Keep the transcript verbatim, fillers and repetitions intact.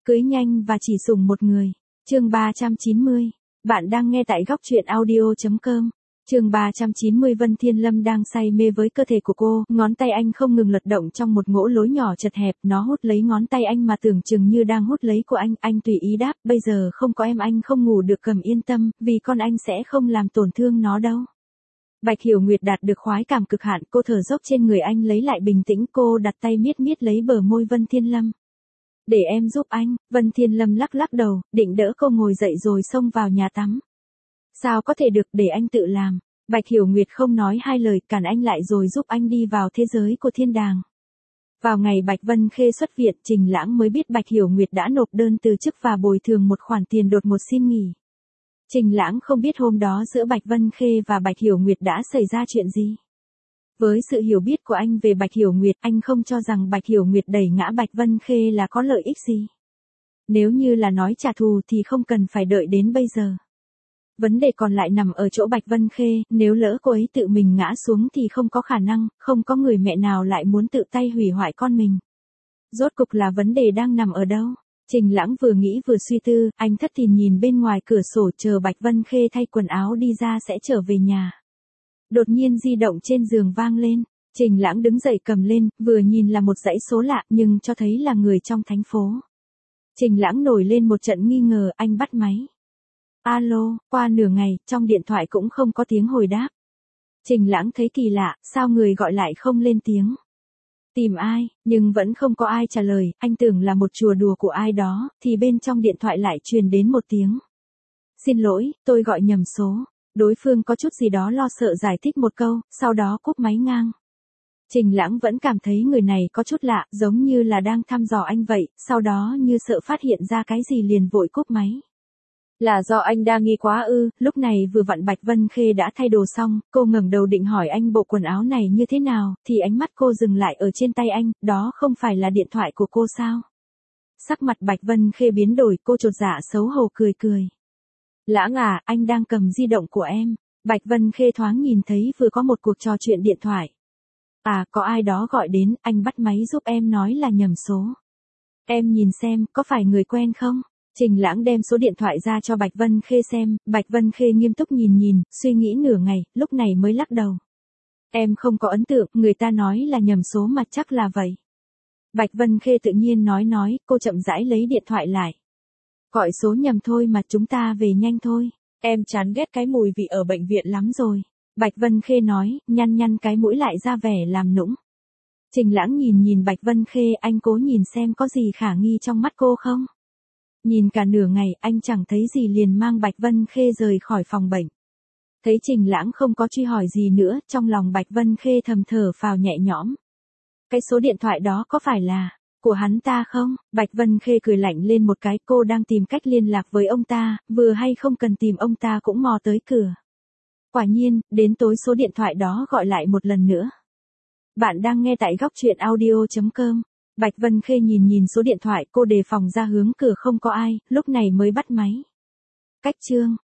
Cưới nhanh và chỉ sủng một người. Chương ba trăm chín mươi. Bạn đang nghe tại góc truyện audio chấm com. Chương ba trăm chín mươi. Vân Thiên Lâm đang say mê với cơ thể của cô, ngón tay anh không ngừng lật động trong một ngõ lối nhỏ chật hẹp, nó hút lấy ngón tay anh mà tưởng chừng như đang hút lấy của anh, anh tùy ý đáp, bây giờ không có em anh không ngủ được, cầm yên tâm, vì con anh sẽ không làm tổn thương nó đâu. Bạch Hiểu Nguyệt đạt được khoái cảm cực hạn, cô thở dốc trên người anh lấy lại bình tĩnh, cô đặt tay miết miết lấy bờ môi Vân Thiên Lâm. Để em giúp anh. Vân Thiên Lâm lắc lắc đầu, định đỡ cô ngồi dậy rồi xông vào nhà tắm. Sao có thể được, để anh tự làm. Bạch Hiểu Nguyệt không nói hai lời, cản anh lại rồi giúp anh đi vào thế giới của thiên đàng. Vào ngày Bạch Vân Khê xuất viện, Trình Lãng mới biết Bạch Hiểu Nguyệt đã nộp đơn từ chức và bồi thường một khoản tiền đột ngột xin nghỉ. Trình Lãng không biết hôm đó giữa Bạch Vân Khê và Bạch Hiểu Nguyệt đã xảy ra chuyện gì. Với sự hiểu biết của anh về Bạch Hiểu Nguyệt, anh không cho rằng Bạch Hiểu Nguyệt đẩy ngã Bạch Vân Khê là có lợi ích gì. Nếu như là nói trả thù thì không cần phải đợi đến bây giờ. Vấn đề còn lại nằm ở chỗ Bạch Vân Khê, nếu lỡ cô ấy tự mình ngã xuống thì không có khả năng, không có người mẹ nào lại muốn tự tay hủy hoại con mình. Rốt cục là vấn đề đang nằm ở đâu? Trình Lãng vừa nghĩ vừa suy tư, anh thất tình nhìn bên ngoài cửa sổ chờ Bạch Vân Khê thay quần áo đi ra sẽ trở về nhà. Đột nhiên di động trên giường vang lên, Trình Lãng đứng dậy cầm lên, vừa nhìn là một dãy số lạ nhưng cho thấy là người trong thành phố. Trình Lãng nổi lên một trận nghi ngờ, anh bắt máy. Alo, qua nửa ngày, trong điện thoại cũng không có tiếng hồi đáp. Trình Lãng thấy kỳ lạ, sao người gọi lại không lên tiếng. Tìm ai, nhưng vẫn không có ai trả lời, anh tưởng là một trò đùa của ai đó, thì bên trong điện thoại lại truyền đến một tiếng. Xin lỗi, tôi gọi nhầm số. Đối phương có chút gì đó lo sợ giải thích một câu, sau đó cúp máy ngang. Trình Lãng vẫn cảm thấy người này có chút lạ, giống như là đang thăm dò anh vậy, sau đó như sợ phát hiện ra cái gì liền vội cúp máy. Là do anh đa nghi quá ư? Lúc này vừa vặn Bạch Vân Khê đã thay đồ xong, cô ngẩng đầu định hỏi anh bộ quần áo này như thế nào, thì ánh mắt cô dừng lại ở trên tay anh, đó không phải là điện thoại của cô sao? Sắc mặt Bạch Vân Khê biến đổi, cô chột dạ xấu hổ cười cười. Lãng à, anh đang cầm di động của em. Bạch Vân Khê thoáng nhìn thấy vừa có một cuộc trò chuyện điện thoại. À, có ai đó gọi đến, anh bắt máy giúp em nói là nhầm số. Em nhìn xem, có phải người quen không? Trình Lãng đem số điện thoại ra cho Bạch Vân Khê xem, Bạch Vân Khê nghiêm túc nhìn nhìn, suy nghĩ nửa ngày, lúc này mới lắc đầu. Em không có ấn tượng, người ta nói là nhầm số mà chắc là vậy. Bạch Vân Khê tự nhiên nói nói, cô chậm rãi lấy điện thoại lại. Gọi số nhầm thôi mà, chúng ta về nhanh thôi. Em chán ghét cái mùi vị ở bệnh viện lắm rồi. Bạch Vân Khê nói, nhăn nhăn cái mũi lại ra vẻ làm nũng. Trình Lãng nhìn nhìn Bạch Vân Khê, anh cố nhìn xem có gì khả nghi trong mắt cô không. Nhìn cả nửa ngày, anh chẳng thấy gì liền mang Bạch Vân Khê rời khỏi phòng bệnh. Thấy Trình Lãng không có truy hỏi gì nữa, trong lòng Bạch Vân Khê thầm thở phào nhẹ nhõm. Cái số điện thoại đó có phải là của hắn ta không? Bạch Vân Khê cười lạnh lên một cái, cô đang tìm cách liên lạc với ông ta, vừa hay không cần tìm ông ta cũng mò tới cửa. Quả nhiên, đến tối số điện thoại đó gọi lại một lần nữa. Bạn đang nghe tại góc truyện audio chấm com. Bạch Vân Khê nhìn nhìn số điện thoại, cô đề phòng ra hướng cửa không có ai, lúc này mới bắt máy. Cách chương.